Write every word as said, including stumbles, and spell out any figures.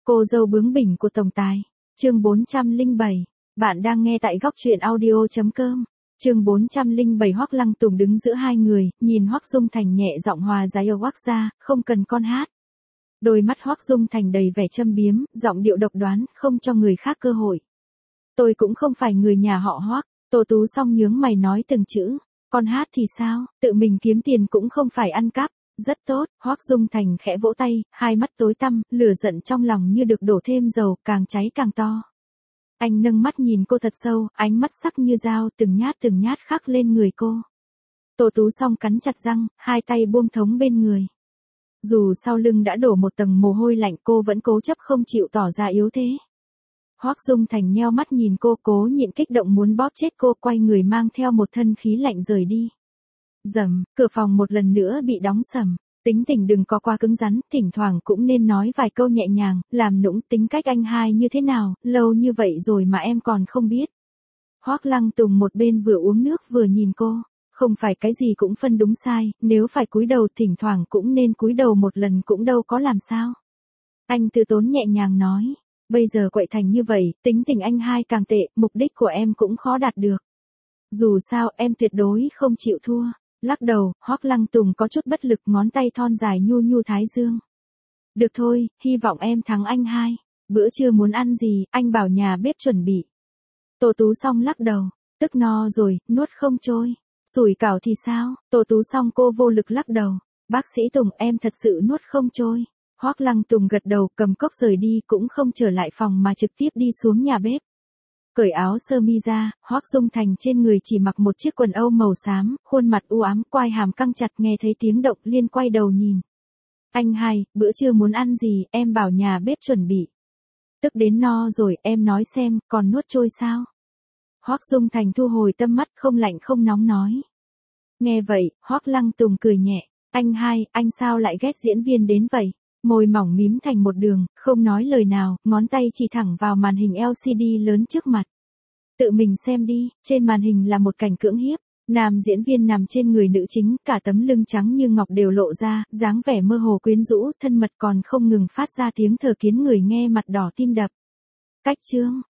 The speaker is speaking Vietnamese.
Cô dâu bướng bỉnh của tổng tài. Chương bốn trăm lẻ bảy. Bạn đang nghe tại góc truyện audio chấm com. Chương bốn trăm lẻ bảy. Hoắc Lăng Tùng đứng giữa hai người, nhìn Hoắc Dung Thành nhẹ giọng hòa giải ở Hoắc gia, không cần con hát. Đôi mắt Hoắc Dung Thành đầy vẻ châm biếm, giọng điệu độc đoán, không cho người khác cơ hội. Tôi cũng không phải người nhà họ Hoắc. Tô Tú Song nhướng mày nói từng chữ. Con hát thì sao, tự mình kiếm tiền cũng không phải ăn cắp. Rất tốt, Hoắc Dung Thành khẽ vỗ tay, hai mắt tối tăm, lửa giận trong lòng như được đổ thêm dầu, càng cháy càng to. Anh nâng mắt nhìn cô thật sâu, ánh mắt sắc như dao, từng nhát từng nhát khắc lên người cô. Tô Tú Song cắn chặt răng, hai tay buông thống bên người. Dù sau lưng đã đổ một tầng mồ hôi lạnh, cô vẫn cố chấp không chịu tỏ ra yếu thế. Hoắc Dung Thành nheo mắt nhìn cô, cố nhịn kích động muốn bóp chết cô, quay người mang theo một thân khí lạnh rời đi. Rầm, cửa phòng một lần nữa bị đóng sầm. Tính tình đừng có quá cứng rắn, thỉnh thoảng cũng nên nói vài câu nhẹ nhàng, làm nũng. Tính cách anh hai như thế nào, lâu như vậy rồi mà em còn không biết. Hoắc Lăng Tùng một bên vừa uống nước vừa nhìn cô, không phải cái gì cũng phân đúng sai, nếu phải cúi đầu thỉnh thoảng cũng nên cúi đầu một lần cũng đâu có làm sao. Anh từ tốn nhẹ nhàng nói, bây giờ quậy thành như vậy, tính tình anh hai càng tệ, mục đích của em cũng khó đạt được. Dù sao em tuyệt đối không chịu thua. Lắc đầu, Hoắc Lăng Tùng có chút bất lực, ngón tay thon dài nhu nhu thái dương. Được thôi, hy vọng em thắng anh hai. Bữa trưa muốn ăn gì, anh bảo nhà bếp chuẩn bị. Tô Tú Song lắc đầu, tức no rồi, nuốt không trôi. Sủi cảo thì sao? Tô Tú Song cô vô lực lắc đầu. Bác sĩ Tùng, em thật sự nuốt không trôi. Hoắc Lăng Tùng gật đầu, cầm cốc rời đi, cũng không trở lại phòng mà trực tiếp đi xuống nhà bếp. Cởi áo sơ mi ra, Hoắc Dung Thành trên người chỉ mặc một chiếc quần âu màu xám, khuôn mặt u ám, quai hàm căng chặt, nghe thấy tiếng động liên quay đầu nhìn. Anh hai, bữa trưa muốn ăn gì, em bảo nhà bếp chuẩn bị. Tức đến no rồi, em nói xem, còn nuốt trôi sao? Hoắc Dung Thành thu hồi tâm mắt, không lạnh không nóng nói. Nghe vậy, Hoắc Lăng Tùng cười nhẹ, anh hai, anh sao lại ghét diễn viên đến vậy? Môi mỏng mím thành một đường, không nói lời nào, ngón tay chỉ thẳng vào màn hình lờ xê đê lớn trước mặt. Tự mình xem đi, trên màn hình là một cảnh cưỡng hiếp. Nam diễn viên nằm trên người nữ chính, cả tấm lưng trắng như ngọc đều lộ ra, dáng vẻ mơ hồ quyến rũ, thân mật còn không ngừng phát ra tiếng thở khiến người nghe mặt đỏ tim đập. Cách chương,